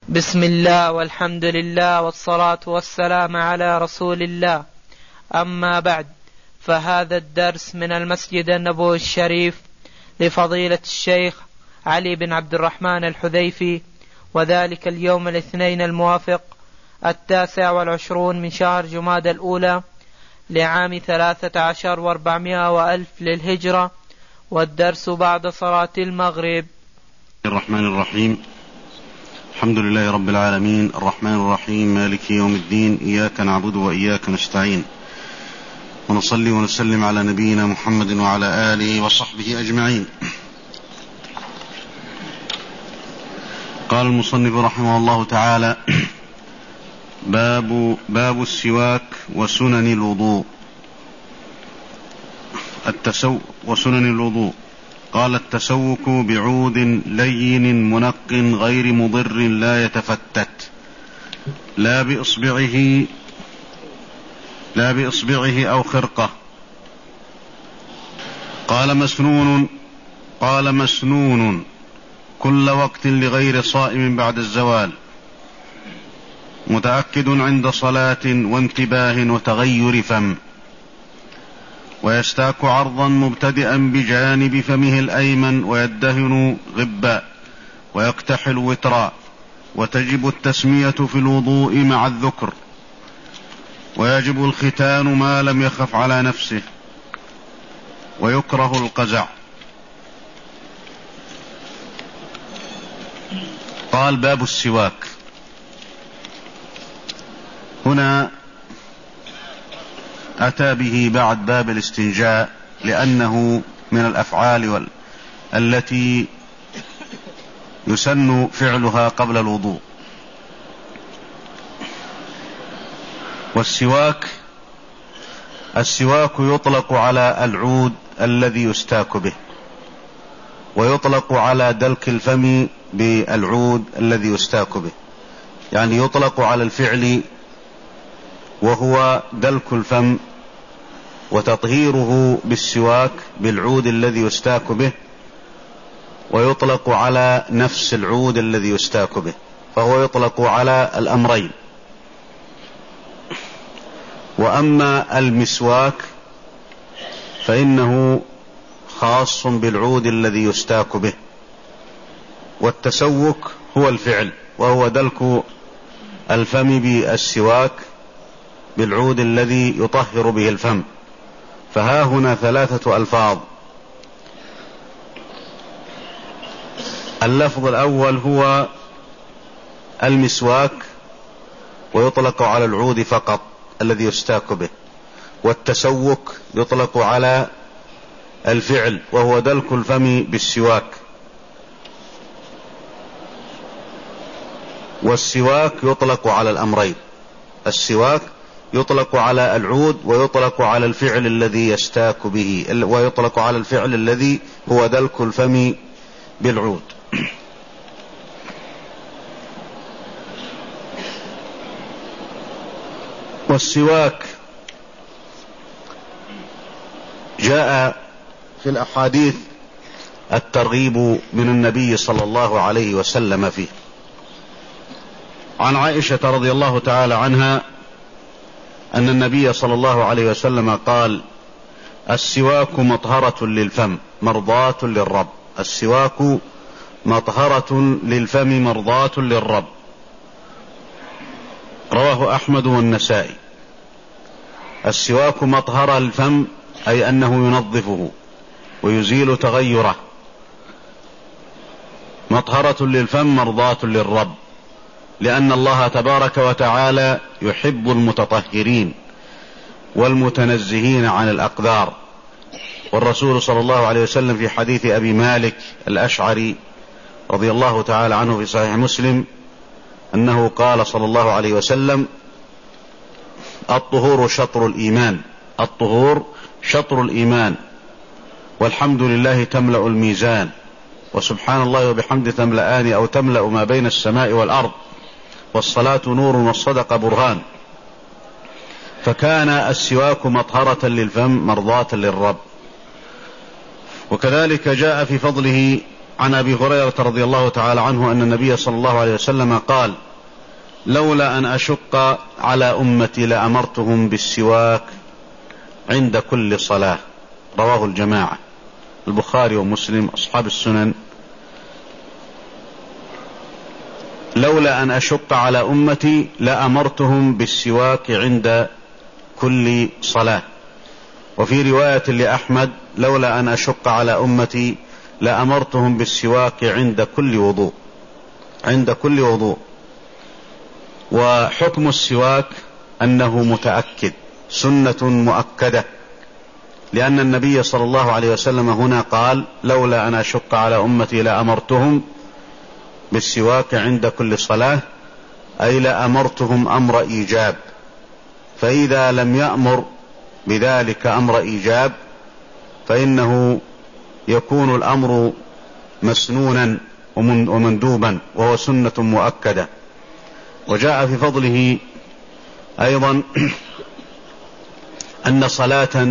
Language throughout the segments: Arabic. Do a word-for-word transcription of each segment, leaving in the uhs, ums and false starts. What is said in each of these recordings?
بسم الله والحمد لله والصلاة والسلام على رسول الله. أما بعد، فهذا الدرس من المسجد النبوي الشريف لفضيلة الشيخ علي بن عبد الرحمن الحذيفي، وذلك اليوم الاثنين الموافق التاسع والعشرون من شهر جمادى الأولى لعام ثلاثة عشر واربعمائة وألف للهجرة، والدرس بعد صلاة المغرب. الرحمن الرحيم. الحمد لله رب العالمين، الرحمن الرحيم، مالك يوم الدين، إياك نعبد وإياك نستعين، ونصلي ونسلم على نبينا محمد وعلى آله وصحبه أجمعين. قال المصنف رحمه الله تعالى: باب, باب السواك وسنن الوضوء. التسو وسنن الوضوء. قال: التسوك بعود لين منق غير مضر لا يتفتت، لا بإصبعه لا بإصبعه أو خرقة. قال مسنون قال مسنون كل وقت لغير صائم بعد الزوال، متأكد عند صلاة وانتباه وتغير فم، ويستاك عرضا مبتدئا بجانب فمه الأيمن، ويدهن غبا، ويكتحل وترا، وتجب التسمية في الوضوء مع الذكر، ويجب الختان ما لم يخف على نفسه، ويكره القزع. قال: باب السواك. هنا أتى به بعد باب الاستنجاء، لأنه من الأفعال وال... التي يسن فعلها قبل الوضوء. والسواك السواك يطلق على العود الذي يستاك به، ويطلق على دلك الفم بالعود الذي يستاك به، يعني يطلق على الفعل وهو دلك الفم وتطهيره بالسواك بالعود الذي يستاك به، ويطلق على نفس العود الذي يستاك به، فهو يطلق على الأمرين. وأما المسواك فإنه خاص بالعود الذي يستاك به، والتسوك هو الفعل، وهو دلك الفم بالسواك بالعود الذي يطهر به الفم. فها هنا ثلاثة ألفاظ. اللفظ الأول هو المسواك، ويطلق على العود فقط الذي يستاك به. والتسوك يطلق على الفعل، وهو دلك الفم بالسواك. والسواك يطلق على الأمرين، السواك يطلق على العود، ويطلق على الفعل الذي يستاك به، ويطلق على الفعل الذي هو دلك الفم بالعود. والسواك جاء في الأحاديث الترغيب من النبي صلى الله عليه وسلم فيه. عن عائشة رضي الله تعالى عنها أن النبي صلى الله عليه وسلم قال: السواك مطهرة للفم مرضاة للرب. السواك مطهرة للفم مرضاة للرب. رواه أحمد والنسائي. السواك مطهر الفم أي أنه ينظفه ويزيل تغيره. مطهرة للفم مرضاة للرب، لأن الله تبارك وتعالى يحب المتطهرين والمتنزهين عن الأقدار. والرسول صلى الله عليه وسلم في حديث أبي مالك الأشعري رضي الله تعالى عنه في صحيح مسلم أنه قال صلى الله عليه وسلم: الطهور شطر الإيمان. الطهور شطر الإيمان، والحمد لله تملأ الميزان، وسبحان الله وبحمده تملأان أو تملأ ما بين السماء والأرض، والصلاة نور والصدقة برهان. فكان السواك مطهرة للفم مرضاة للرب. وكذلك جاء في فضله عن أبي هريرة رضي الله تعالى عنه أن النبي صلى الله عليه وسلم قال: لولا أن أشق على أمتي لأمرتهم بالسواك عند كل صلاة. رواه الجماعة، البخاري ومسلم أصحاب السنن. لولا أن أشق على أمتي لأمرتهم بالسواك عند كل صلاة. وفي رواية لأحمد: لولا أن أشق على أمتي لأمرتهم بالسواك عند كل وضوء. عند كل وضوء. وحكم السواك أنه متأكد، سنة مؤكدة، لأن النبي صلى الله عليه وسلم هنا قال: لولا أن أشق على أمتي لأمرتهم بالسواك عند كل صلاة، أي لأمرتهم أمر إيجاب. فإذا لم يأمر بذلك أمر إيجاب فإنه يكون الأمر مسنونا ومندوبا، وهو سنة مؤكدة. وجاء في فضله أيضا أن صلاة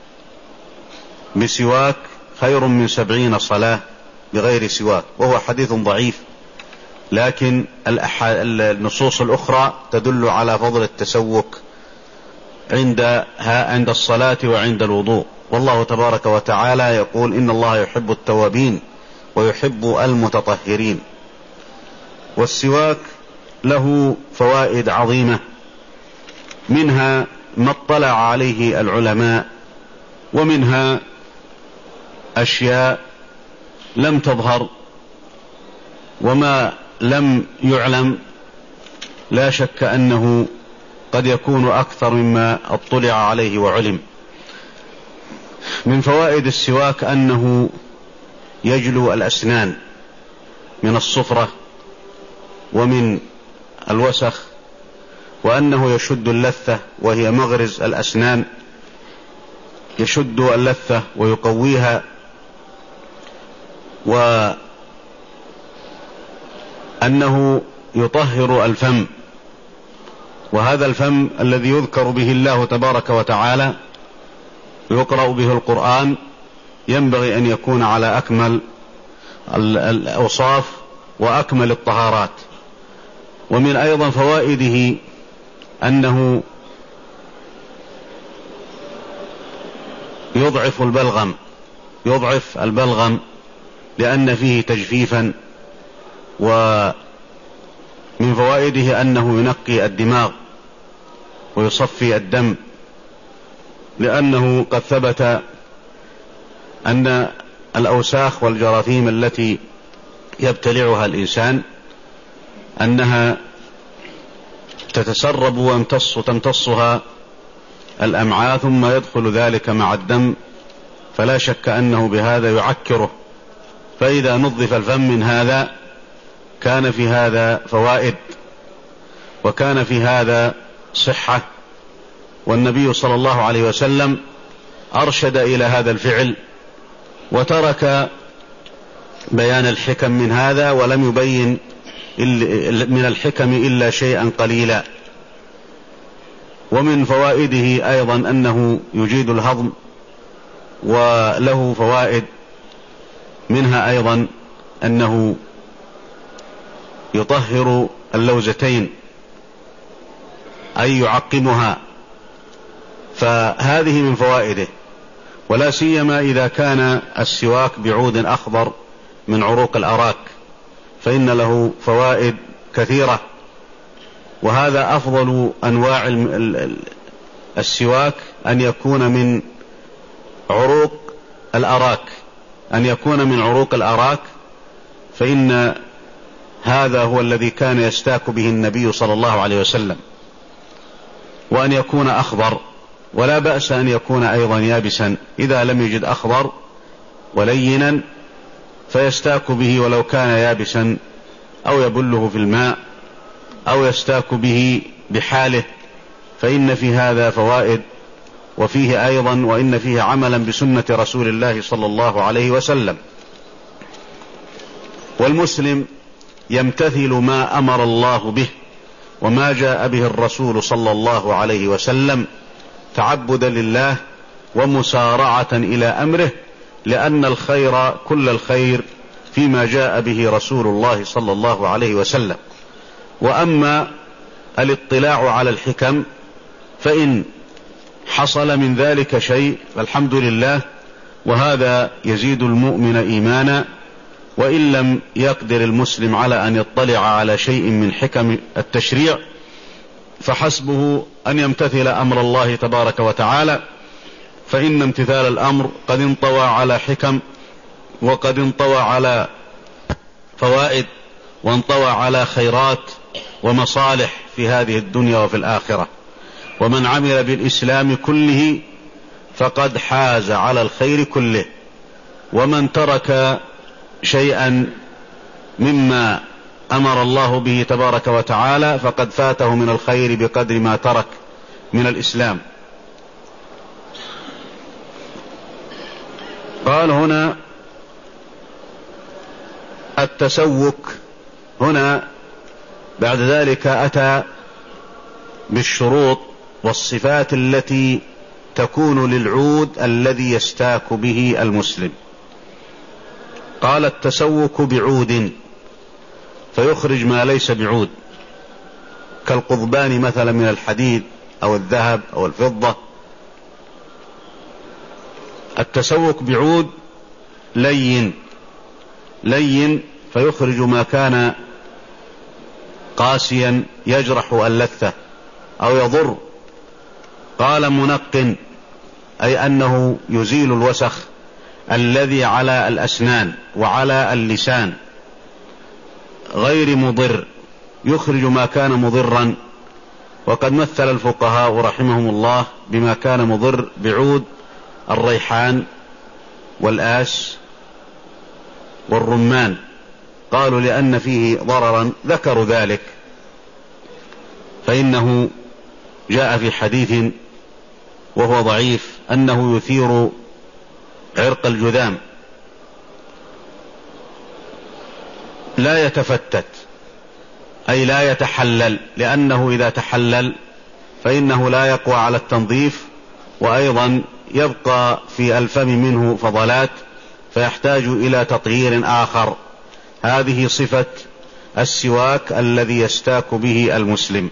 بسواك خير من سبعين صلاة بغير سواك، وهو حديث ضعيف، لكن النصوص الأخرى تدل على فضل التسوك عند عند الصلاة وعند الوضوء. والله تبارك وتعالى يقول: إن الله يحب التوابين ويحب المتطهرين. والسواك له فوائد عظيمة، منها ما اطلع عليه العلماء، ومنها أشياء لم تظهر، وما لم يعلم لا شك أنه قد يكون أكثر مما اطلع عليه وعلم. من فوائد السواك أنه يجلو الأسنان من الصفرة ومن الوسخ، وأنه يشد اللثة وهي مغرز الأسنان، يشد اللثة ويقويها، وأنه يطهر الفم. وهذا الفم الذي يذكر به الله تبارك وتعالى يقرأ به القرآن ينبغي أن يكون على أكمل الأوصاف وأكمل الطهارات. ومن أيضا فوائده أنه يضعف البلغم يضعف البلغم لأن فيه تجفيفا. ومن فوائده أنه ينقي الدماغ ويصفي الدم، لأنه قد ثبت أن الأوساخ والجراثيم التي يبتلعها الإنسان أنها تتسرب وتمتص تمتصها الأمعاء، ثم يدخل ذلك مع الدم، فلا شك أنه بهذا يعكره. فإذا نظف الفم من هذا كان في هذا فوائد، وكان في هذا صحة. والنبي صلى الله عليه وسلم أرشد إلى هذا الفعل، وترك بيان الحكم من هذا، ولم يبين من الحكم إلا شيئا قليلا. ومن فوائده أيضا أنه يجيد الهضم، وله فوائد، منها أيضا أنه يطهر اللوزتين أي يعقمها، فهذه من فوائده. ولا سيما إذا كان السواك بعود أخضر من عروق الأراك فإن له فوائد كثيرة. وهذا أفضل أنواع السواك، أن يكون من عروق الأراك أن يكون من عروق الأراك فإن هذا هو الذي كان يستاك به النبي صلى الله عليه وسلم. وأن يكون أخضر، ولا بأس أن يكون أيضا يابسا إذا لم يجد أخضر ولينا فيستاك به ولو كان يابسا، أو يبله في الماء، أو يستاك به بحاله، فإن في هذا فوائد. وفيه أيضا وإن فيه عملا بسنة رسول الله صلى الله عليه وسلم. والمسلم يمتثل ما أمر الله به وما جاء به الرسول صلى الله عليه وسلم تعبدا لله ومسارعة إلى أمره، لأن الخير كل الخير فيما جاء به رسول الله صلى الله عليه وسلم. وأما الاطلاع على الحكم فإن حصل من ذلك شيء فالحمد لله، وهذا يزيد المؤمن إيمانا. وإن لم يقدر المسلم على أن يطلع على شيء من حكم التشريع فحسبه أن يمتثل أمر الله تبارك وتعالى، فإن امتثال الأمر قد انطوى على حكم، وقد انطوى على فوائد، وانطوى على خيرات ومصالح في هذه الدنيا وفي الآخرة. ومن عمل بالإسلام كله فقد حاز على الخير كله، ومن ترك شيئا مما أمر الله به تبارك وتعالى فقد فاته من الخير بقدر ما ترك من الإسلام. قال هنا التسوك، هنا بعد ذلك أتى بالشروط والصفات التي تكون للعود الذي يستاك به المسلم. قال التسوك بعود، فيخرج ما ليس بعود كالقضبان مثلا من الحديد أو الذهب أو الفضة. التسوك بعود لين لين فيخرج ما كان قاسيا يجرح اللثة أو يضر. قال منق، أي أنه يزيل الوسخ الذي على الأسنان وعلى اللسان، غير مضر، يخرج ما كان مضرا. وقد مثل الفقهاء رحمهم الله بما كان مضر بعود الريحان والآس والرمان، قالوا لأن فيه ضررا ذكروا ذلك، فإنه جاء في حديث وهو ضعيف أنه يثير عرق الجذام لا يتفتت، أي لا يتحلل، لأنه إذا تحلل فإنه لا يقوى على التنظيف، وأيضا يبقى في الفم منه فضلات فيحتاج إلى تطهير آخر. هذه صفة السواك الذي يستاك به المسلم،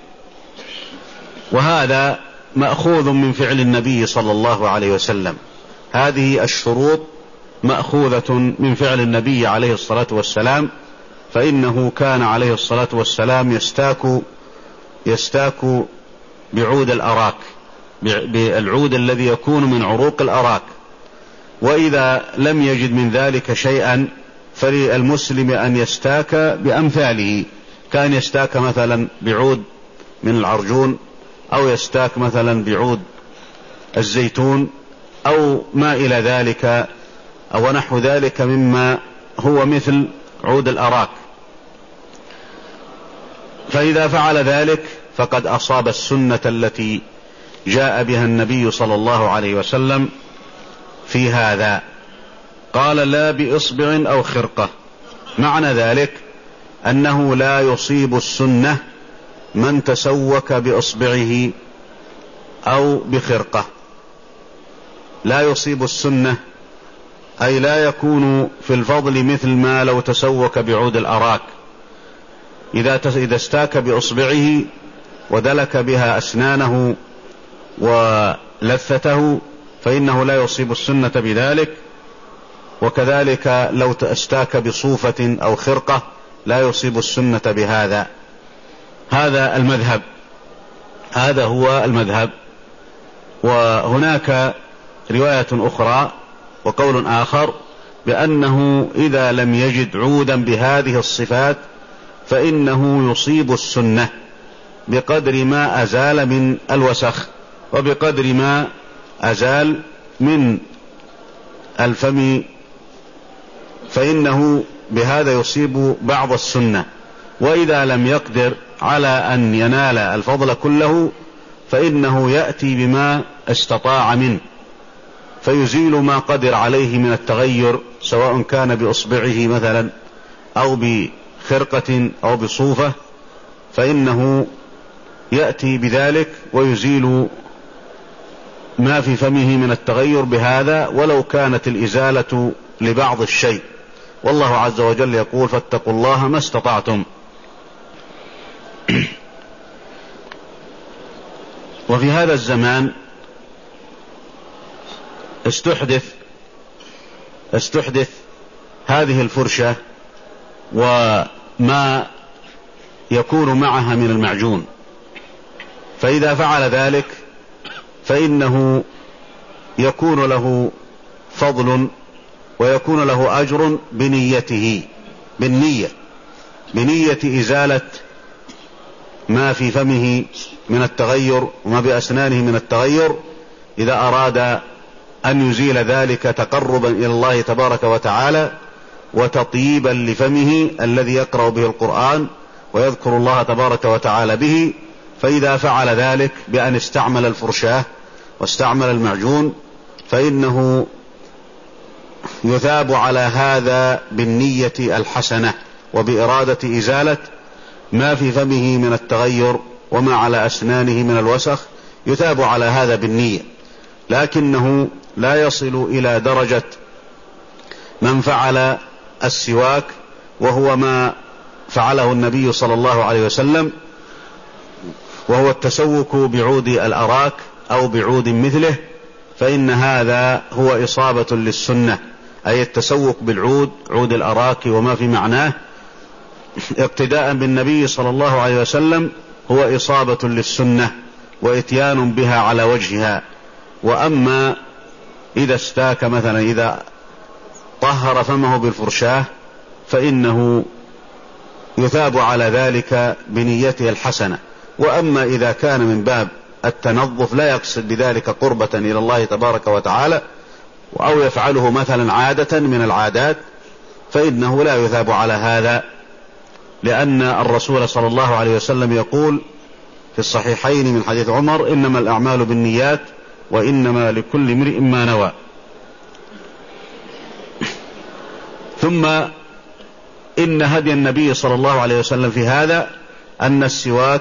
وهذا مأخوذ من فعل النبي صلى الله عليه وسلم. هذه الشروط مأخوذة من فعل النبي عليه الصلاة والسلام، فإنه كان عليه الصلاة والسلام يستاك يستاك بعود الأراك، بالعود الذي يكون من عروق الأراك. وإذا لم يجد من ذلك شيئا فللمسلم أن يستاك بأمثاله، كان يستاك مثلا بعود من العرجون، أو يستاك مثلا بعود الزيتون، أو ما إلى ذلك أو نحو ذلك مما هو مثل عود الأراك. فإذا فعل ذلك فقد أصاب السنة التي جاء بها النبي صلى الله عليه وسلم في هذا. قال لا بإصبع أو خرقة، معنى ذلك أنه لا يصيب السنة من تسوك بإصبعه أو بخرقة، لا يصيب السنة، أي لا يكون في الفضل مثل ما لو تسوك بعود الأراك. إذا إذا استاك بإصبعه ودلك بها أسنانه ولثته فإنه لا يصيب السنة بذلك، وكذلك لو استاك بصوفة أو خرقة لا يصيب السنة بهذا. هذا المذهب، هذا هو المذهب. وهناك رواية أخرى وقول آخر بأنه إذا لم يجد عودا بهذه الصفات فإنه يصيب السنة بقدر ما أزال من الوسخ، وبقدر ما أزال من الفم، فإنه بهذا يصيب بعض السنة. وإذا لم يقدر على أن ينال الفضل كله فإنه يأتي بما استطاع منه فيزيل ما قدر عليه من التغير، سواء كان بإصبعه مثلا أو بخرقة أو بصوفة، فإنه يأتي بذلك ويزيل ما في فمه من التغير بهذا، ولو كانت الإزالة لبعض الشيء والله عز وجل يقول فاتقوا الله ما استطعتم. وفي هذا الزمان استحدث استحدث هذه الفرشة وما يكون معها من المعجون، فإذا فعل ذلك فإنه يكون له فضل ويكون له أجر بنيته بالنية بنية إزالة ما في فمه من التغير وما بأسنانه من التغير، إذا أراد أن يزيل ذلك تقربا إلى الله تبارك وتعالى وتطييبا لفمه الذي يقرأ به القرآن ويذكر الله تبارك وتعالى به. فإذا فعل ذلك بأن استعمل الفرشاة واستعمل المعجون فإنه يثاب على هذا بالنية الحسنة وبإرادة إزالة ما في فمه من التغير وما على أسنانه من الوسخ، يثاب على هذا بالنية، لكنه لا يصل إلى درجة من فعل السواك وهو ما فعله النبي صلى الله عليه وسلم، وهو التسوك بعود الأراك أو بعود مثله، فإن هذا هو إصابة للسنة، أي التسوك بالعود عود الأراك وما في معناه اقتداء بالنبي صلى الله عليه وسلم هو إصابة للسنة وإتيان بها على وجهها. وأما إذا استاك مثلا إذا طهر فمه بالفرشاة فإنه يثاب على ذلك بنيته الحسنة. وأما إذا كان من باب التنظف لا يقصد بذلك قربة إلى الله تبارك وتعالى أو يفعله مثلا عادة من العادات فإنه لا يثاب على هذا، لأن الرسول صلى الله عليه وسلم يقول في الصحيحين من حديث عمر إنما الأعمال بالنيات وإنما لكل امرئ ما نوى. ثم إن هدي النبي صلى الله عليه وسلم في هذا أن السواك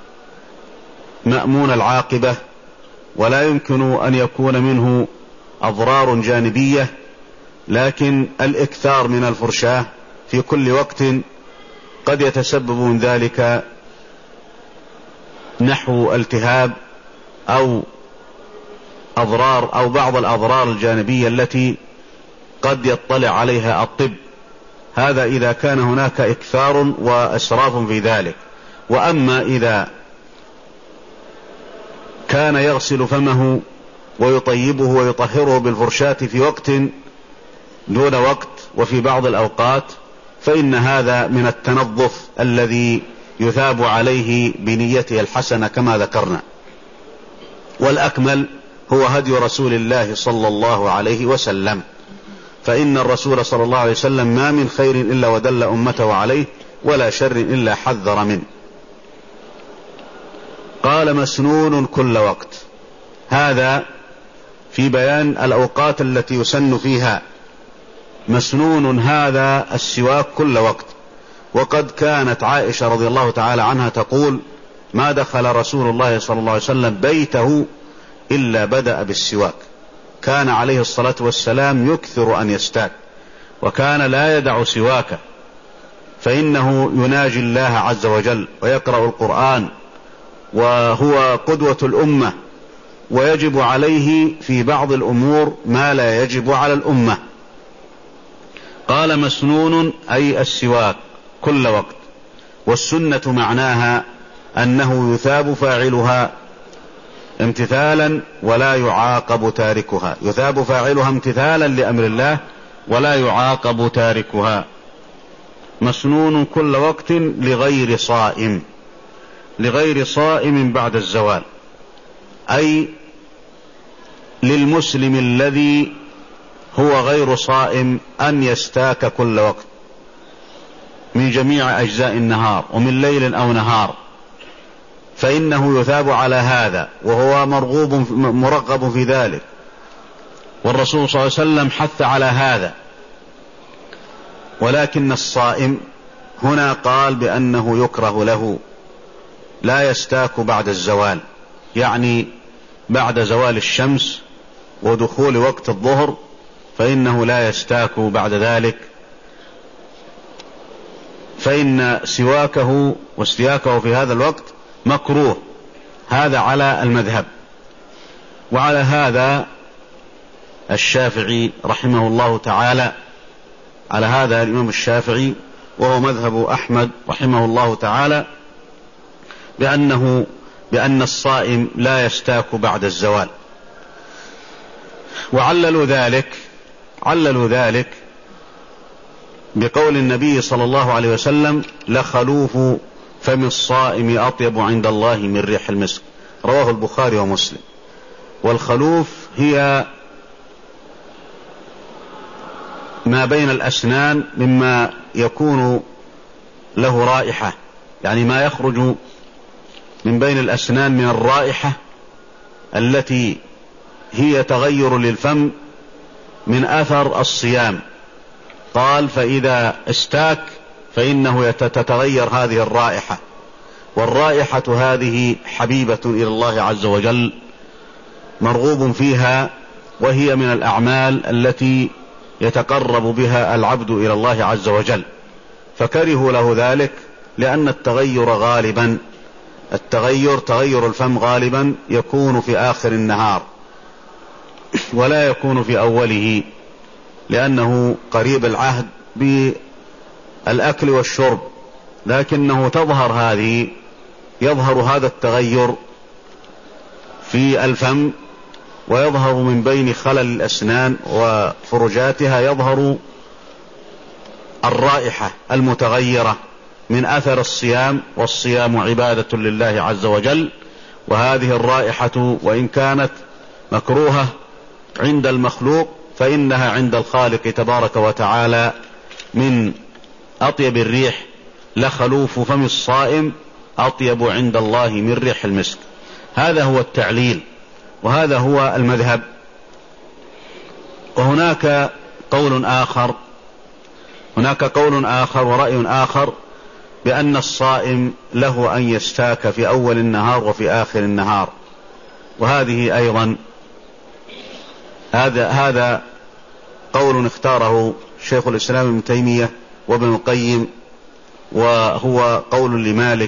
مأمون العاقبة ولا يمكن أن يكون منه أضرار جانبية، لكن الإكثار من الفرشاة في كل وقت قد يتسبب من ذلك نحو التهاب أو أضرار أو بعض الأضرار الجانبية التي قد يطلع عليها الطب، هذا إذا كان هناك إكثار وإسراف في ذلك. وأما إذا كان يغسل فمه ويطيبه ويطهره بالفرشاة في وقت دون وقت وفي بعض الأوقات فإن هذا من التنظف الذي يثاب عليه بنيته الحسنة كما ذكرنا. والأكمل هو هدي رسول الله صلى الله عليه وسلم، فإن الرسول صلى الله عليه وسلم ما من خير إلا ودل أمته عليه ولا شر إلا حذر منه. قال مسنون كل وقت، هذا في بيان الأوقات التي يسن فيها. مسنون هذا السواك كل وقت. وقد كانت عائشة رضي الله تعالى عنها تقول ما دخل رسول الله صلى الله عليه وسلم بيته إلا بدأ بالسواك، كان عليه الصلاة والسلام يكثر أن يستاك وكان لا يدع سواكه، فإنه يناجي الله عز وجل ويقرأ القرآن وهو قدوة الأمة، ويجب عليه في بعض الأمور ما لا يجب على الأمة. قال مسنون أي السواك كل وقت. والسنة معناها أنه يثاب فاعلها امتثالا ولا يعاقب تاركها، يثاب فاعلها امتثالا لأمر الله ولا يعاقب تاركها. مسنون كل وقت لغير صائم، لغير صائم بعد الزوال، أي للمسلم الذي هو غير صائم أن يستاك كل وقت من جميع أجزاء النهار ومن ليل أو نهار، فإنه يثاب على هذا وهو مرغوب مرغب في ذلك، والرسول صلى الله عليه وسلم حث على هذا. ولكن الصائم هنا قال بأنه يكره له لا يستاك بعد الزوال، يعني بعد زوال الشمس ودخول وقت الظهر فإنه لا يستاك بعد ذلك، فإن سواكه واستياكه في هذا الوقت مكروه. هذا على المذهب. وعلى هذا الشافعي رحمه الله تعالى، على هذا الإمام الشافعي وهو مذهب أحمد رحمه الله تعالى، بأنه بأن الصائم لا يستاك بعد الزوال. وعللوا ذلك عللوا ذلك بقول النبي صلى الله عليه وسلم: لخلوف فم الصائم أطيب عند الله من ريح المسك، رواه البخاري ومسلم. والخلوف هي ما بين الأسنان مما يكون له رائحة، يعني ما يخرج من بين الأسنان من الرائحة التي هي تغير للفم من أثر الصيام. قال: فإذا استاك فإنه تتغير هذه الرائحة، والرائحة هذه حبيبة إلى الله عز وجل، مرغوب فيها، وهي من الأعمال التي يتقرب بها العبد إلى الله عز وجل. فكرهوا له ذلك لأن التغير غالبا التغير تغير الفم غالبا يكون في آخر النهار ولا يكون في أوله، لأنه قريب العهد بالأكل والشرب، لكنه تظهر هذه يظهر هذا التغير في الفم، ويظهر من بين خلل الأسنان وفرجاتها يظهر الرائحة المتغيرة من أثر الصيام، والصيام عبادة لله عز وجل. وهذه الرائحة وإن كانت مكروهة عند المخلوق فإنها عند الخالق تبارك وتعالى من أطيب الريح. لخلوف فم الصائم أطيب عند الله من ريح المسك. هذا هو التعليل، وهذا هو المذهب. وهناك قول آخر هناك قول آخر ورأي آخر بأن الصائم له أن يستاك في أول النهار وفي آخر النهار، وهذه أيضا هذا هذا قول اختاره شيخ الإسلام ابن تيمية وابن القيم، وهو قول لمالك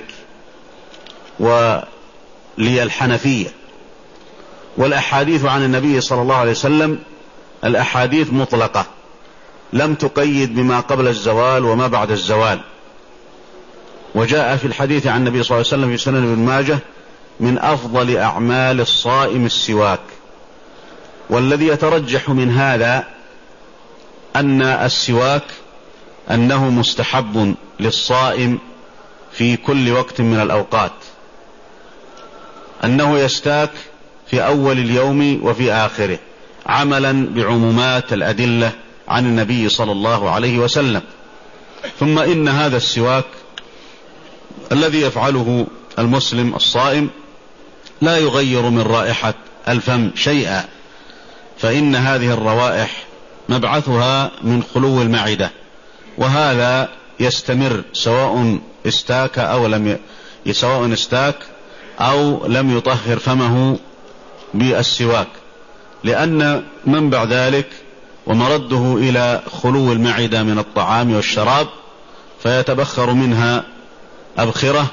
وللحنفية. والأحاديث عن النبي صلى الله عليه وسلم الأحاديث مطلقة، لم تقيد بما قبل الزوال وما بعد الزوال. وجاء في الحديث عن النبي صلى الله عليه وسلم في سنن ابن ماجه: من أفضل أعمال الصائم السواك. والذي يترجح من هذا أن السواك أنه مستحب للصائم في كل وقت من الأوقات، أنه يستاك في أول اليوم وفي آخره، عملا بعمومات الأدلة عن النبي صلى الله عليه وسلم. ثم إن هذا السواك الذي يفعله المسلم الصائم لا يغير من رائحة الفم شيئا، فإن هذه الروائح مبعثها من خلو المعدة، وهذا يستمر سواء استاك أو لم ي... سواء استاك أو لم يطهر فمه بالسواك، لأن منبع ذلك ومرده إلى خلو المعدة من الطعام والشراب، فيتبخر منها أبخرة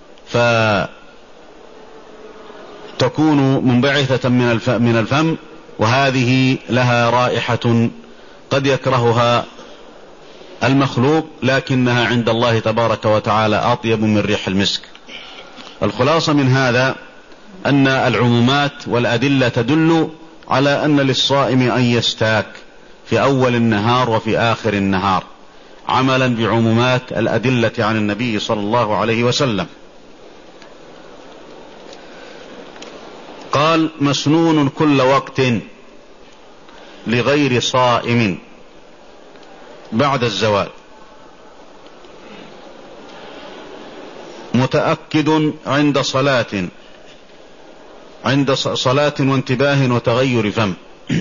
فتكون منبعثة من الفم، وهذه لها رائحة قد يكرهها المخلوق، لكنها عند الله تبارك وتعالى أطيب من ريح المسك. الخلاصة من هذا أن العمومات والأدلة تدل على أن للصائم أن يستاك في أول النهار وفي آخر النهار، عملا بعمومات الأدلة عن النبي صلى الله عليه وسلم. قال: مسنون كل وقت لغير صائم بعد الزوال، متأكد عند صلاة عند صلاة وانتباه وتغير فم.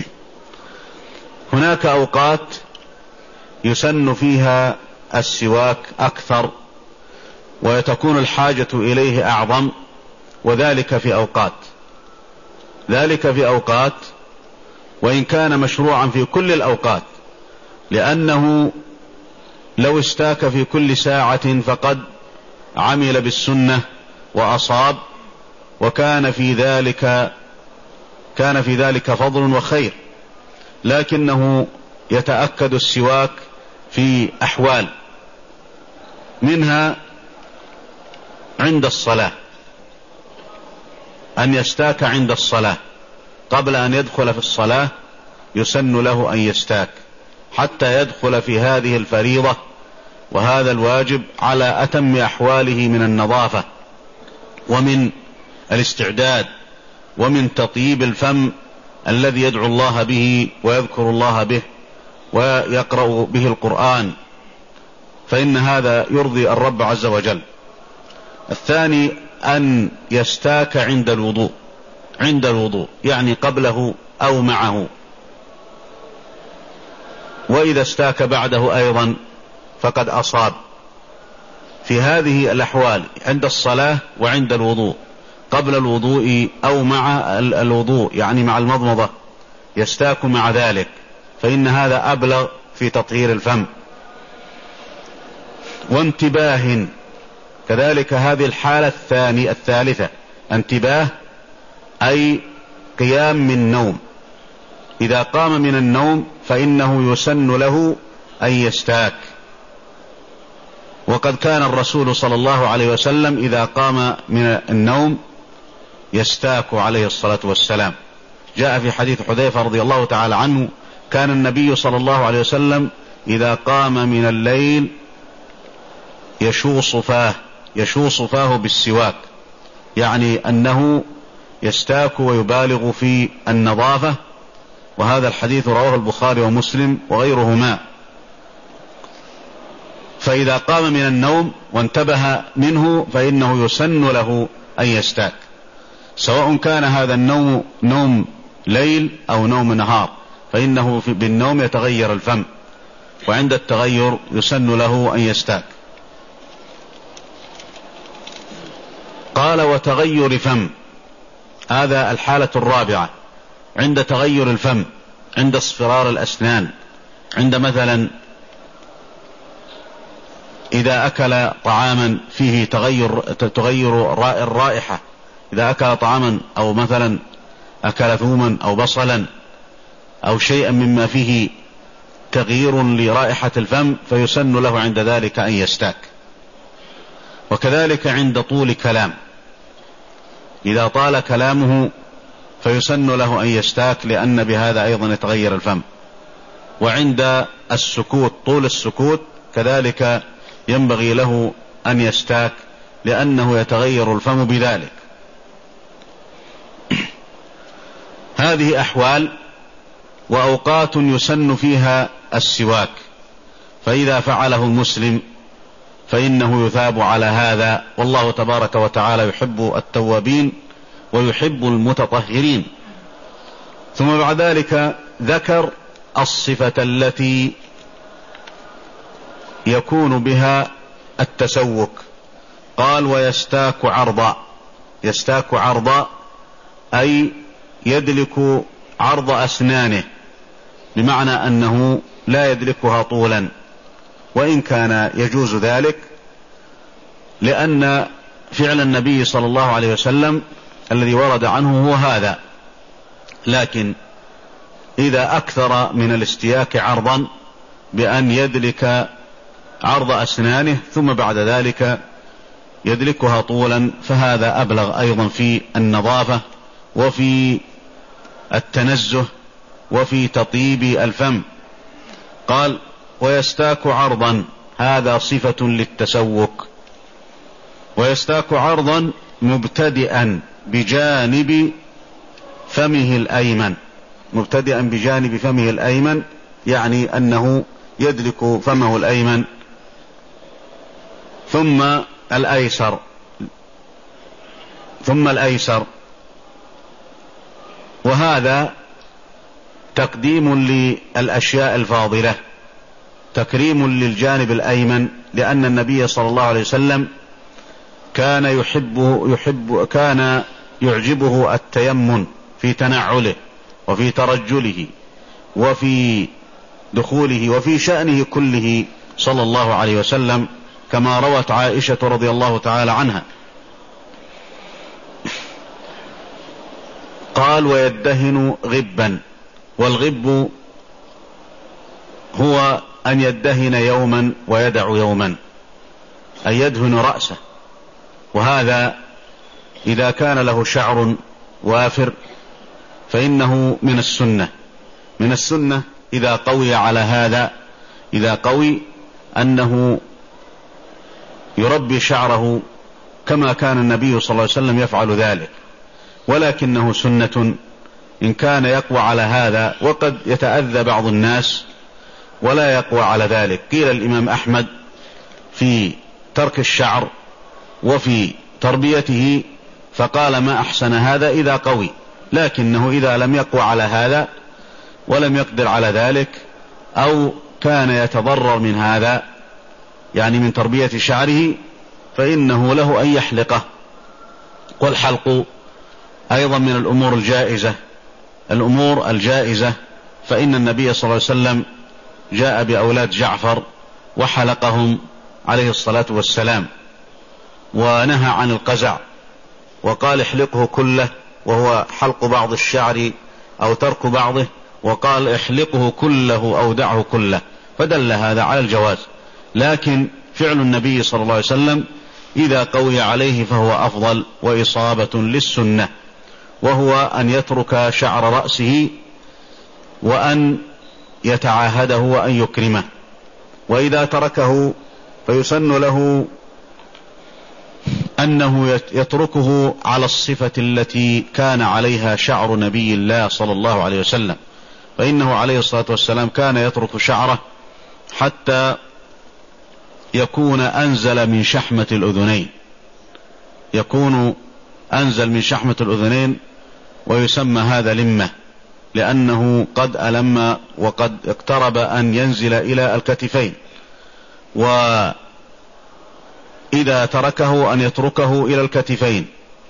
هناك أوقات يسن فيها السواك أكثر وتكون الحاجة إليه أعظم، وذلك في أوقات ذلك في أوقات وإن كان مشروعا في كل الأوقات، لأنه لو استاك في كل ساعة فقد عمل بالسنة وأصاب، وكان في ذلك كان في ذلك فضل وخير، لكنه يتأكد السواك في أحوال، منها عند الصلاة، أن يستاك عند الصلاة قبل أن يدخل في الصلاة يسن له أن يستاك حتى يدخل في هذه الفريضة وهذا الواجب على أتم أحواله من النظافة ومن الاستعداد ومن تطيب الفم الذي يدعو الله به ويذكر الله به ويقرأ به القرآن، فإن هذا يرضي الرب عز وجل. الثاني أن يستاك عند الوضوء، عند الوضوء يعني قبله أو معه، وإذا استاك بعده أيضا فقد أصاب. في هذه الأحوال عند الصلاة وعند الوضوء، قبل الوضوء أو مع الوضوء يعني مع المضمضة يستاك مع ذلك، فإن هذا أبلغ في تطهير الفم. وانتباه كذلك هذه الحالة الثانية الثالثة، انتباه أي قيام من نوم، إذا قام من النوم فإنه يسن له أن يستاك. وقد كان الرسول صلى الله عليه وسلم إذا قام من النوم يستاك عليه الصلاة والسلام. جاء في حديث حذيفة رضي الله تعالى عنه: كان النبي صلى الله عليه وسلم إذا قام من الليل يشوص فاه يشوص فاه بالسواك، يعني أنه يستاك ويبالغ في النظافة. وهذا الحديث رواه البخاري ومسلم وغيرهما. فإذا قام من النوم وانتبه منه فإنه يسن له أن يستاك، سواء كان هذا النوم نوم ليل أو نوم نهار، فإنه بالنوم يتغير الفم، وعند التغير يسن له أن يستاك. قال: وتغير فم، هذا الحالة الرابعة، عند تغير الفم، عند اصفرار الأسنان، عند مثلا إذا أكل طعاما فيه تغير تغير الرائحة، إذا أكل طعاما أو مثلا أكل ثوما أو بصلا أو شيئا مما فيه تغيير لرائحة الفم فيسن له عند ذلك أن يستاك. وكذلك عند طول كلام، إذا طال كلامه فيسن له أن يستاك، لأن بهذا أيضا يتغير الفم. وعند السكوت، طول السكوت كذلك ينبغي له أن يستاك، لأنه يتغير الفم بذلك. هذه أحوال وأوقات يسن فيها السواك، فإذا فعله المسلم فإنه يثاب على هذا، والله تبارك وتعالى يحب التوابين ويحب المتطهرين. ثم بعد ذلك ذكر الصفة التي يكون بها التسوك. قال: ويستاك عرضا، يستاك عرضا أي يدلك عرض أسنانه، بمعنى أنه لا يدلكها طولا، وإن كان يجوز ذلك لأن فعل النبي صلى الله عليه وسلم الذي ورد عنه هو هذا. لكن إذا أكثر من الاستياك عرضا بأن يدلك عرض أسنانه ثم بعد ذلك يدلكها طولا فهذا أبلغ أيضا في النظافة وفي التنزه وفي تطيب الفم. قال: ويستاك عرضا، هذا صفة للتسوك. ويستاك عرضا مبتدئا بجانب فمه الأيمن، مبتدئا بجانب فمه الأيمن يعني أنه يدلك فمه الأيمن ثم الأيسر ثم الأيسر وهذا تقديم للأشياء الفاضلة، تكريم للجانب الأيمن، لأن النبي صلى الله عليه وسلم كان يحب يحب كان يعجبه التيمن في تنعله وفي ترجله وفي دخوله وفي شأنه كله صلى الله عليه وسلم كما روت عائشة رضي الله تعالى عنها. قال ويدهن غبا، والغب هو أن يدهن يوما ويدع يوما، أن يدهن رأسه، وهذا إذا كان له شعر وافر فإنه من السنة من السنة إذا قوي على هذا، إذا قوي أنه يربي شعره كما كان النبي صلى الله عليه وسلم يفعل ذلك، ولكنه سنة إن كان يقوى على هذا، وقد يتأذى بعض الناس ولا يقوى على ذلك. قيل الإمام أحمد في ترك الشعر وفي تربيته فقال ما أحسن هذا إذا قوي، لكنه إذا لم يقوى على هذا ولم يقدر على ذلك أو كان يتضرر من هذا، يعني من تربية شعره، فإنه له أن يحلقه. والحلق أيضا من الأمور الجائزة الأمور الجائزة فإن النبي صلى الله عليه وسلم جاء بأولاد جعفر وحلقهم عليه الصلاة والسلام، ونهى عن القزع وقال احلقه كله، وهو حلق بعض الشعر أو ترك بعضه، وقال احلقه كله أو دعه كله، فدل هذا على الجواز. لكن فعل النبي صلى الله عليه وسلم إذا قوي عليه فهو أفضل وإصابة للسنة، وهو أن يترك شعر رأسه وأن يتعاهده وأن يكرمه. وإذا تركه فيسن له أنه يتركه على الصفة التي كان عليها شعر نبي الله صلى الله عليه وسلم، فإنه عليه الصلاة والسلام كان يترك شعره حتى يكون أنزل من شحمة الأذنين يكون أنزل من شحمة الأذنين ويسمى هذا لمة، لأنه قد ألم وقد اقترب أن ينزل إلى الكتفين. وإذا تركه أن يتركه إلى الكتفين،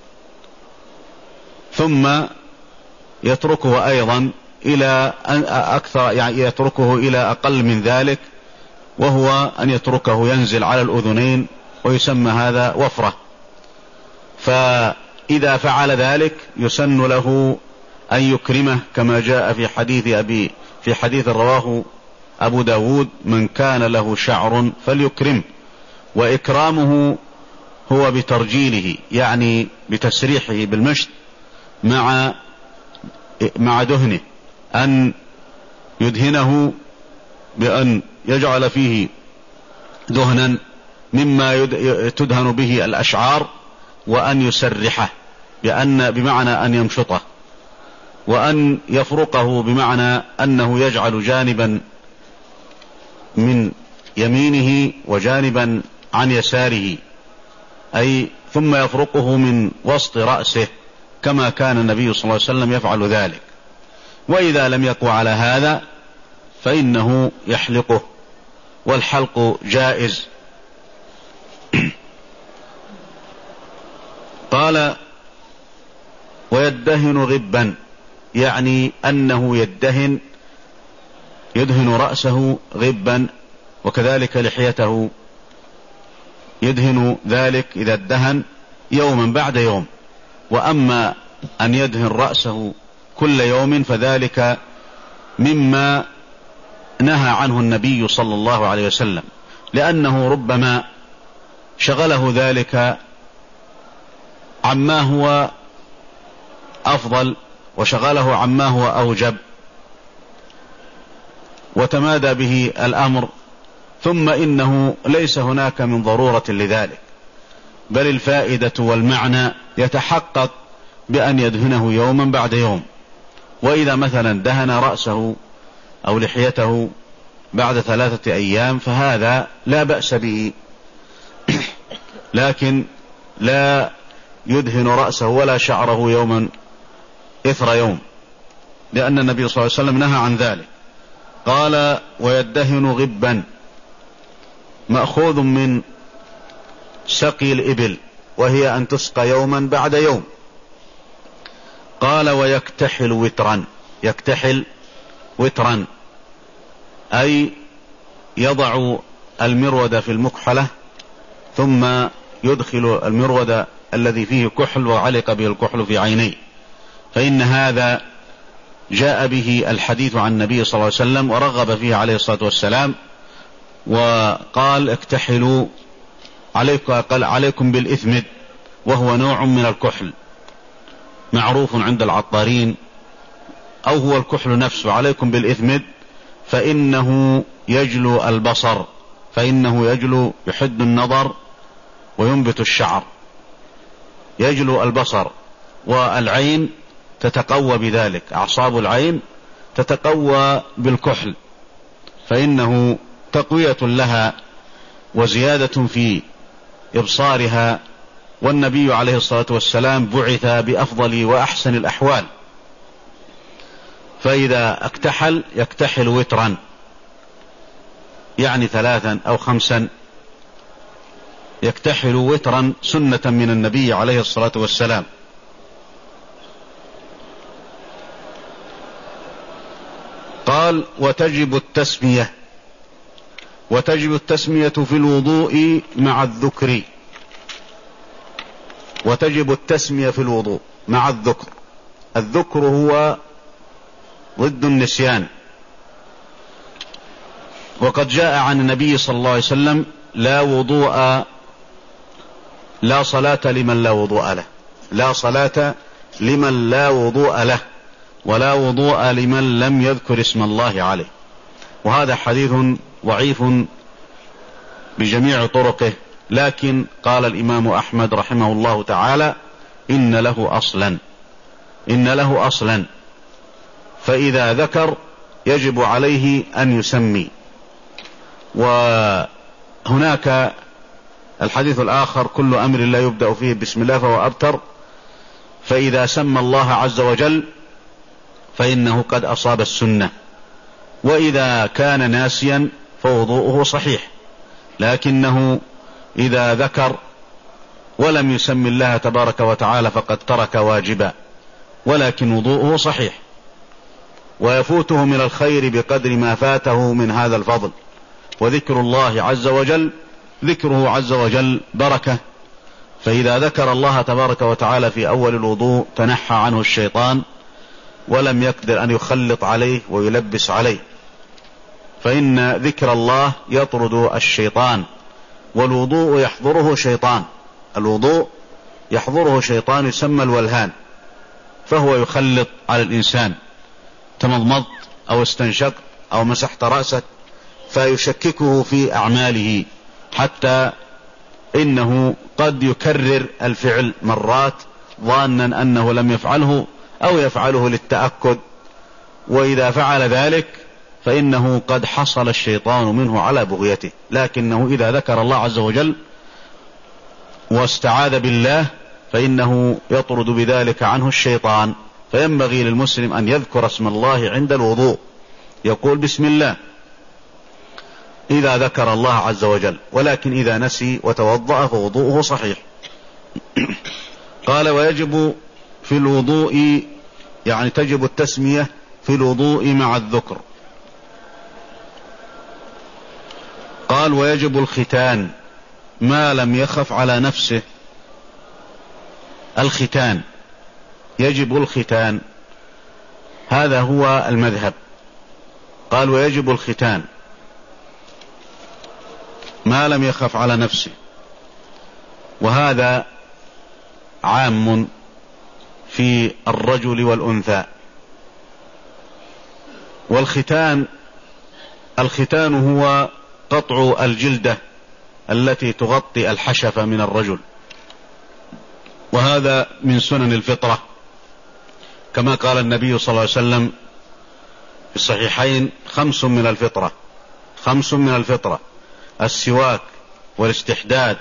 ثم يتركه أيضا إلى أكثر، يعني يتركه إلى أقل من ذلك، وهو أن يتركه ينزل على الأذنين، ويسمى هذا وفرة. فإذا فعل ذلك يسن له أن يكرمه كما جاء في حديث أبي في حديث رواه أبو داود: من كان له شعر فليكرم. وإكرامه هو بترجيله، يعني بتسريحه بالمشط مع مع دهنه، أن يدهنه بأن يجعل فيه دهنا مما تدهن به الأشعار، وأن يسرحه بأن بمعنى أن يمشطه، وأن يفرقه بمعنى أنه يجعل جانبا من يمينه وجانبا عن يساره، أي ثم يفرقه من وسط رأسه كما كان النبي صلى الله عليه وسلم يفعل ذلك. وإذا لم يقوى على هذا فإنه يحلقه، والحلق جائز. قال ويدهن غبا، يعني أنه يدهن يدهن رأسه غبا، وكذلك لحيته يدهن ذلك إذا ادهن يوما بعد يوم. وأما أن يدهن رأسه كل يوم فذلك مما نهى عنه النبي صلى الله عليه وسلم، لأنه ربما شغله ذلك عما هو أفضل، وشغله عما هو أوجب، وتمادى به الأمر، ثم إنه ليس هناك من ضرورة لذلك، بل الفائدة والمعنى يتحقق بأن يدهنه يوما بعد يوم. وإذا مثلا دهن رأسه أو لحيته بعد ثلاثة أيام فهذا لا بأس به، لكن لا يدهن رأسه ولا شعره يوما إثر يوم، لأن النبي صلى الله عليه وسلم نهى عن ذلك. قال ويدهن غبا، مأخوذ من سقي الإبل، وهي أن تسقى يوما بعد يوم. قال ويكتحل وترا، يكتحل وترا أي يضع المرود في المكحلة ثم يدخل المرود الذي فيه كحل وعلق به الكحل في عينيه، فإن هذا جاء به الحديث عن النبي صلى الله عليه وسلم ورغب فيه عليه الصلاة والسلام، وقال اكتحلوا عليكم بالإثمد، وهو نوع من الكحل معروف عند العطارين، أو هو الكحل نفسه. عليكم بالإثمد فإنه يجلو البصر، فإنه يجلو يحد النظر وينبت الشعر، يجلو البصر، والعين تتقوى بذلك، أعصاب العين تتقوى بالكحل، فإنه تقوية لها وزيادة في إبصارها. والنبي عليه الصلاة والسلام بعث بأفضل وأحسن الأحوال، فإذا اكتحل يكتحل وترا، يعني ثلاثا أو خمسا، يكتحل وترا سنة من النبي عليه الصلاة والسلام. قال وتجب التسمية، وتجب التسمية في الوضوء مع الذكر، وتجب التسمية في الوضوء مع الذكر. الذكر هو ضد النسيان، وقد جاء عن النبي صلى الله عليه وسلم لا وضوء لا صلاة لمن لا وضوء له، لا صلاة لمن لا وضوء له، ولا وضوء لمن لم يذكر اسم الله عليه. وهذا حديث ضعيف بجميع طرقه، لكن قال الإمام أحمد رحمه الله تعالى إن له أصلا، إن له أصلا، فإذا ذكر يجب عليه أن يسمي. وهناك الحديث الآخر كل أمر لا يبدأ فيه بسم الله فهو أبتر، فإذا سمى الله عز وجل فإنه قد أصاب السنة، وإذا كان ناسيا فوضوءه صحيح، لكنه إذا ذكر ولم يسم الله تبارك وتعالى فقد ترك واجبا، ولكن وضوءه صحيح، ويفوته من الخير بقدر ما فاته من هذا الفضل. وذكر الله عز وجل ذكره عز وجل بركة، فإذا ذكر الله تبارك وتعالى في أول الوضوء تنحى عنه الشيطان ولم يقدر أن يخلط عليه ويلبس عليه، فإن ذكر الله يطرد الشيطان، والوضوء يحضره شيطان، الوضوء يحضره شيطان يسمى الولهان، فهو يخلط على الإنسان، تمضمض أو استنشق أو مسحت رأسك، فيشككه في أعماله، حتى إنه قد يكرر الفعل مرات ظانا أنه لم يفعله أو يفعله للتأكد، وإذا فعل ذلك فإنه قد حصل الشيطان منه على بغيته. لكنه إذا ذكر الله عز وجل واستعاذ بالله فإنه يطرد بذلك عنه الشيطان. فينبغي للمسلم أن يذكر اسم الله عند الوضوء، يقول بسم الله إذا ذكر الله عز وجل، ولكن إذا نسي وتوضأ فوضوءه صحيح. قال ويجب في الوضوء، يعني تجب التسمية في الوضوء مع الذكر. قال ويجب الختان ما لم يخف على نفسه، الختان يجب الختان، هذا هو المذهب. قال ويجب الختان ما لم يخف على نفسه، وهذا عام في الرجل والأنثى. والختان الختان هو قطع الجلدة التي تغطي الحشفة من الرجل، وهذا من سنن الفطرة، كما قال النبي صلى الله عليه وسلم في الصحيحين خمس من الفطرة، خمس من الفطرة: السواك والاستحداد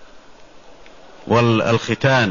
والختان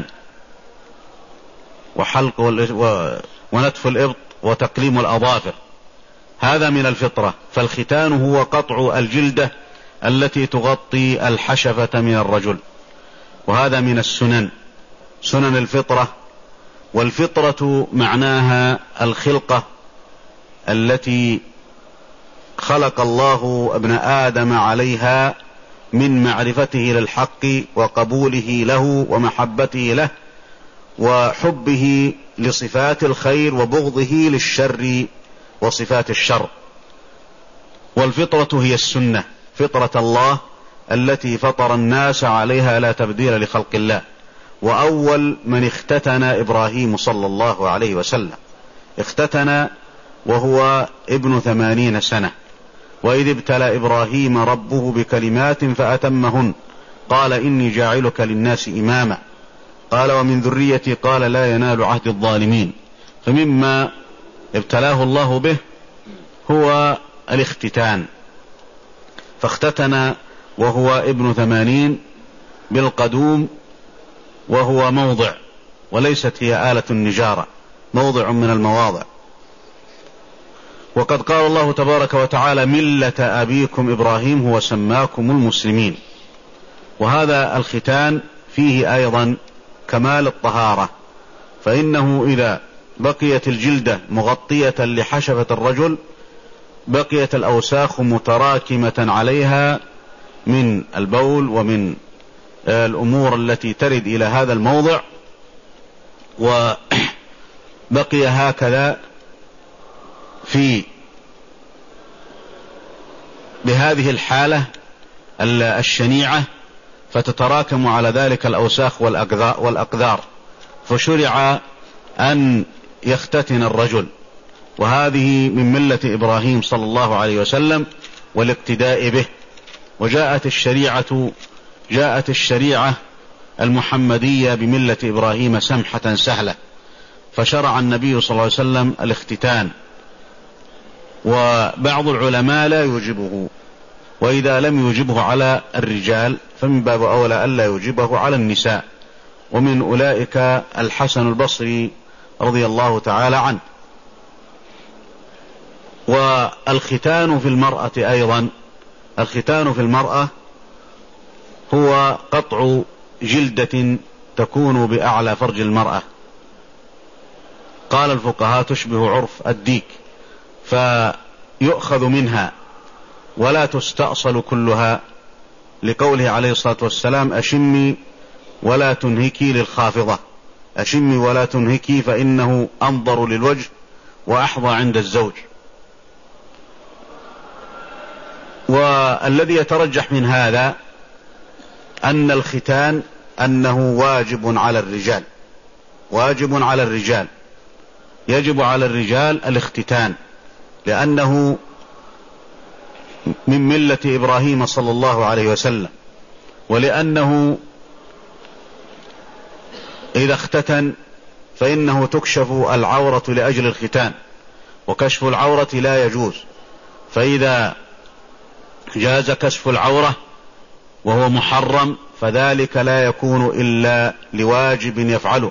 وحلق ونتف الإبط وتقليم الأظافر، هذا من الفطرة. فالختان هو قطع الجلدة التي تغطي الحشفة من الرجل، وهذا من السنن، سنن الفطرة. والفطرة معناها الخلقة التي خلق الله ابن آدم عليها من معرفته للحق وقبوله له ومحبته له وحبه لصفات الخير وبغضه للشر وصفات الشر. والفطرة هي السنة، فطرة الله التي فطر الناس عليها لا تبديل لخلق الله. وأول من اختتن إبراهيم صلى الله عليه وسلم، اختتن وهو ابن ثمانين سنة. وإذ ابتلى إبراهيم ربه بكلمات فأتمهن قال إني جاعلك للناس إماما قال ومن ذريتي قال لا ينال عهد الظالمين. فمما ابتلاه الله به هو الاختتان، فاختتن وهو ابن ثمانين بالقدوم، وهو موضع وليست هي آلة النجارة، موضع من المواضع. وقد قال الله تبارك وتعالى ملة أبيكم إبراهيم هو سماكم المسلمين. وهذا الختان فيه أيضا كمال الطهارة، فإنه إذا بقيت الجلدة مغطية لحشفة الرجل بقيت الأوساخ متراكمة عليها من البول ومن الأمور التي ترد إلى هذا الموضع، وبقي هكذا في بهذه الحالة الشنيعة، فتتراكم على ذلك الأوساخ والأقذار، فشرع أن يختتن الرجل. وهذه من ملة إبراهيم صلى الله عليه وسلم والاقتداء به. وجاءت الشريعة جاءت الشريعة المحمدية بملة إبراهيم سمحة سهلة، فشرع النبي صلى الله عليه وسلم الاختتان. وبعض العلماء لا يوجبه، وإذا لم يوجبه على الرجال فمن باب أولى ألا يوجبه على النساء، ومن أولئك الحسن البصري رضي الله تعالى عنه. والختان في المرأة أيضا، الختان في المرأة هو قطع جلدة تكون بأعلى فرج المرأة. قال الفقهاء تشبه عرف الديك، فيؤخذ منها ولا تستأصل كلها، لقوله عليه الصلاة والسلام أشمي ولا تنهكي للخافضة، أشمي ولا تنهكي فإنه أنظر للوجه وأحظى عند الزوج. والذي يترجح من هذا أن الختان أنه واجب على الرجال، واجب على الرجال، يجب على الرجال الاختتان، لأنه من ملة إبراهيم صلى الله عليه وسلم، ولأنه إذا اختتن فإنه تكشف العورة لأجل الختان، وكشف العورة لا يجوز. فإذا جاز كشف العورة وهو محرم فذلك لا يكون إلا لواجب يفعله.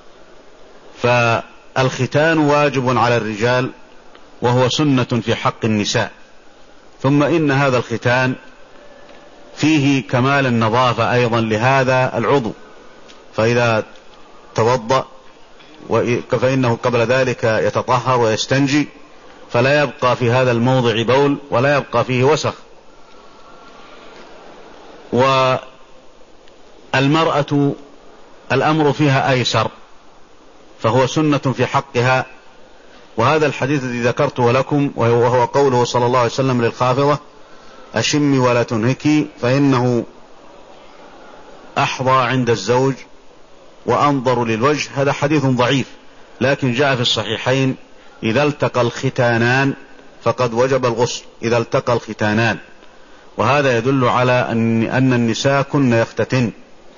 فالختان واجب على الرجال وهو سنة في حق النساء. ثم إن هذا الختان فيه كمال النظافة أيضا لهذا العضو، فإذا توضأ فإنه قبل ذلك يتطهر ويستنجي، فلا يبقى في هذا الموضع بول ولا يبقى فيه وسخ. والمرأة الأمر فيها أيسر، فهو سنة في حقها. وهذا الحديث الذي ذكرته لكم وهو قوله صلى الله عليه وسلم للخافضة أشمي ولا تنهكي فإنه أحظى عند الزوج وأنظر للوجه، هذا حديث ضعيف، لكن جاء في الصحيحين إذا التقى الختانان فقد وجب الغسل، إذا التقى الختانان. وهذا يدل على أن النساء كن يختتن.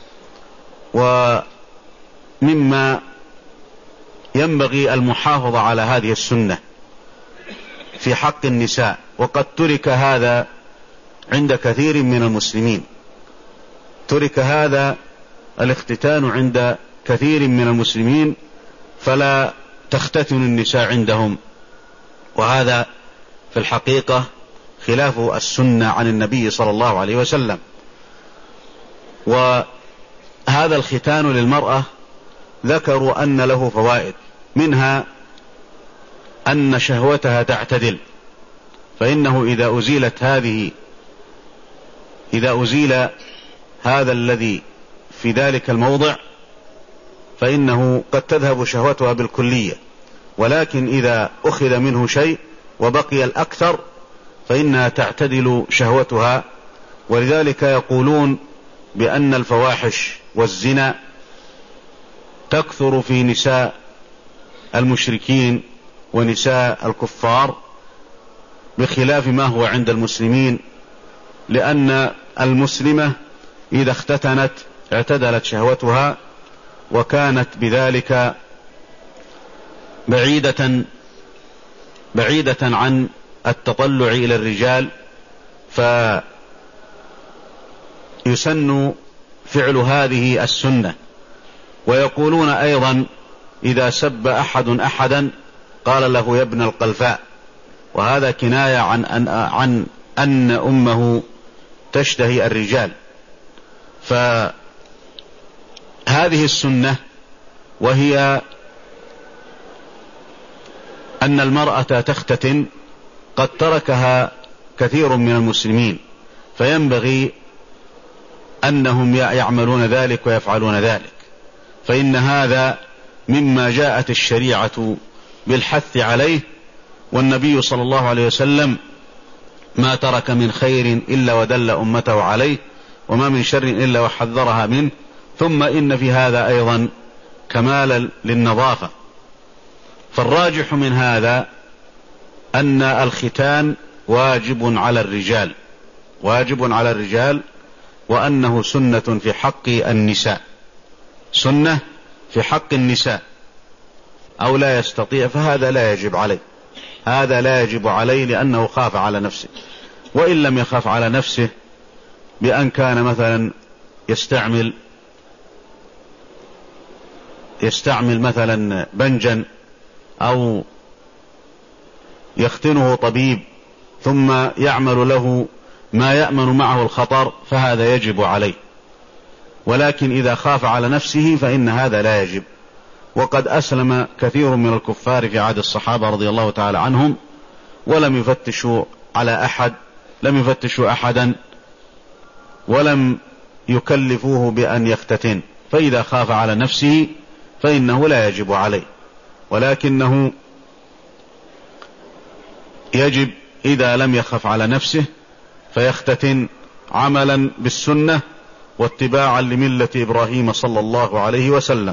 ومما ينبغي المحافظة على هذه السنة في حق النساء، وقد ترك هذا عند كثير من المسلمين، ترك هذا الاختتان عند كثير من المسلمين، فلا تختتن النساء عندهم، وهذا في الحقيقة خلاف السنة عن النبي صلى الله عليه وسلم. وهذا الختان للمرأة ذكروا أن له فوائد، منها أن شهوتها تعتدل، فإنه إذا أزيلت هذه إذا أزيل هذا الذي في ذلك الموضع فإنه قد تذهب شهوتها بالكلية، ولكن إذا أخذ منه شيء وبقي الأكثر فإنها تعتدل شهوتها. ولذلك يقولون بأن الفواحش والزنا تكثر في نساء المشركين ونساء الكفار بخلاف ما هو عند المسلمين، لأن المسلمة إذا اختتنت اعتدلت شهوتها وكانت بذلك بعيدة بعيدة عن التطلع إلى الرجال، فيسن فعل هذه السنة. ويقولون أيضا إذا سب أحد أحدا قال له يا ابن القلفاء، وهذا كناية عن أن, عن أن أمه تشتهي الرجال. فهذه السنة وهي أن المرأة تختتن قد تركها كثير من المسلمين، فينبغي أنهم يعملون ذلك ويفعلون ذلك، فإن هذا مما جاءت الشريعة بالحث عليه. والنبي صلى الله عليه وسلم ما ترك من خير إلا ودل أمته عليه، وما من شر إلا وحذرها منه. ثم إن في هذا أيضا كمالا للنظافة. فالراجح من هذا أن الختان واجب على الرجال واجب على الرجال وأنه سنة في حق النساء، سنة في حق النساء، أو لا يستطيع فهذا لا يجب عليه، هذا لا يجب عليه لأنه خاف على نفسه. وإن لم يخاف على نفسه بأن كان مثلا يستعمل يستعمل مثلا بنجا أو يختنه طبيب ثم يعمل له ما يأمن معه الخطر فهذا يجب عليه. ولكن إذا خاف على نفسه فإن هذا لا يجب. وقد أسلم كثير من الكفار في عهد الصحابة رضي الله تعالى عنهم ولم يفتشوا على أحد، لم يفتشوا أحدا ولم يكلفوه بأن يختتن. فإذا خاف على نفسه فإنه لا يجب عليه، ولكنه يجب إذا لم يخف على نفسه فيختتن عملا بالسنة واتباعا لملة إبراهيم صلى الله عليه وسلم.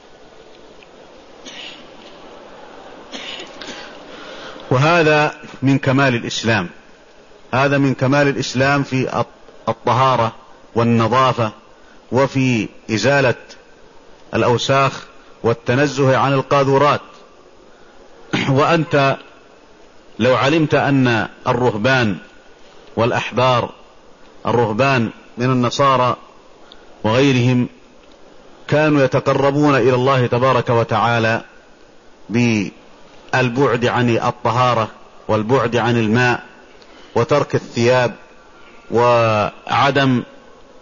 وهذا من كمال الإسلام، هذا من كمال الإسلام في الطهارة والنظافة وفي إزالة الأوساخ والتنزه عن القاذورات. وأنت لو علمت أن الرهبان والأحبار، الرهبان من النصارى وغيرهم، كانوا يتقربون إلى الله تبارك وتعالى بالبعد عن الطهارة والبعد عن الماء وترك الثياب وعدم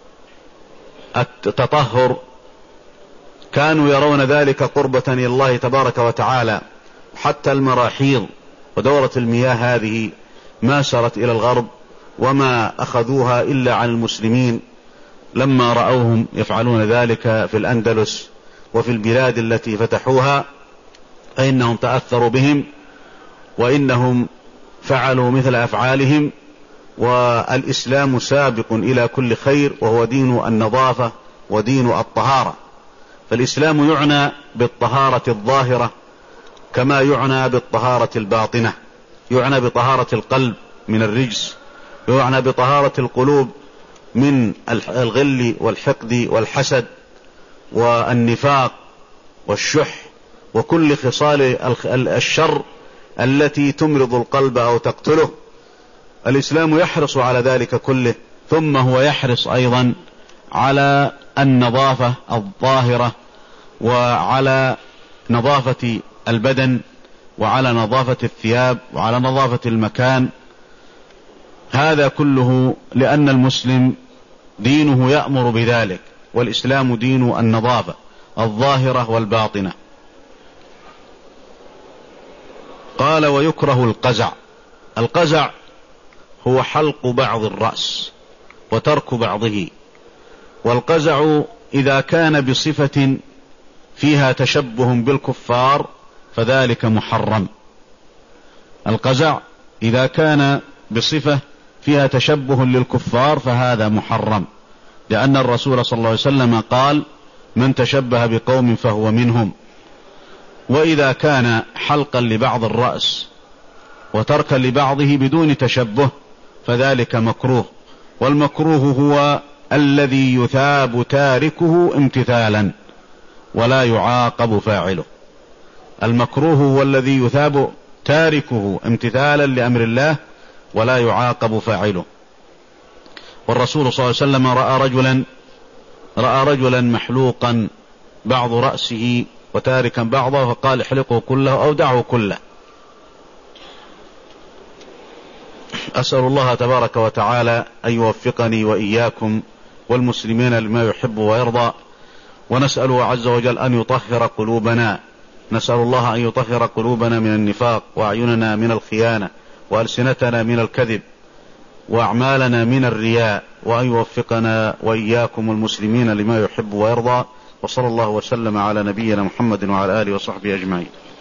التطهر، كانوا يرون ذلك قربة إلى الله تبارك وتعالى. حتى المراحيض ودورة المياه هذه ما سرت إلى الغرب وما أخذوها إلا عن المسلمين لما رأوهم يفعلون ذلك في الأندلس وفي البلاد التي فتحوها، فإنهم تأثروا بهم وإنهم فعلوا مثل أفعالهم. والإسلام سابق إلى كل خير وهو دين النظافة ودين الطهارة. فالإسلام يعنى بالطهارة الظاهرة كما يعنى بالطهارة الباطنة، يعنى بطهارة القلب من الرجس، يعنى بطهارة القلوب من الغل والحقد والحسد والنفاق والشح وكل خصال الشر التي تمرض القلب أو تقتله. الإسلام يحرص على ذلك كله. ثم هو يحرص أيضا على النظافة الظاهرة وعلى نظافة البدن وعلى نظافة الثياب وعلى نظافة المكان. هذا كله لأن المسلم دينه يأمر بذلك، والإسلام دين النظافة الظاهرة والباطنة. قال ويكره القزع. القزع هو حلق بعض الرأس وترك بعضه. والقزع إذا كان بصفة فيها تشبه بالكفار فذلك محرم. القزع إذا كان بصفة فيها تشبه للكفار فهذا محرم، لأن الرسول صلى الله عليه وسلم قال: من تشبه بقوم فهو منهم. وإذا كان حلقا لبعض الرأس وتركا لبعضه بدون تشبه فذلك مكروه، والمكروه هو الذي يثاب تاركه امتثالا ولا يعاقب فاعله. المكروه هو الذي يثاب تاركه امتثالا لأمر الله ولا يعاقب فاعله. والرسول صلى الله عليه وسلم رأى رجلا رأى رجلا محلوقا بعض رأسه وتاركا بعضه فقال: احلقه كله أو دعه كله. أسأل الله تبارك وتعالى أن يوفقني وإياكم والمسلمين لما يحب ويرضى، ونسأله عز وجل أن يطهر قلوبنا. نسأل الله أن يطهر قلوبنا من النفاق، وأعيننا من الخيانة، وألسنتنا من الكذب، وأعمالنا من الرياء، وأن يوفقنا وإياكم المسلمين لما يحب ويرضى. وصلى الله وسلم على نبينا محمد وعلى آله وصحبه أجمعين.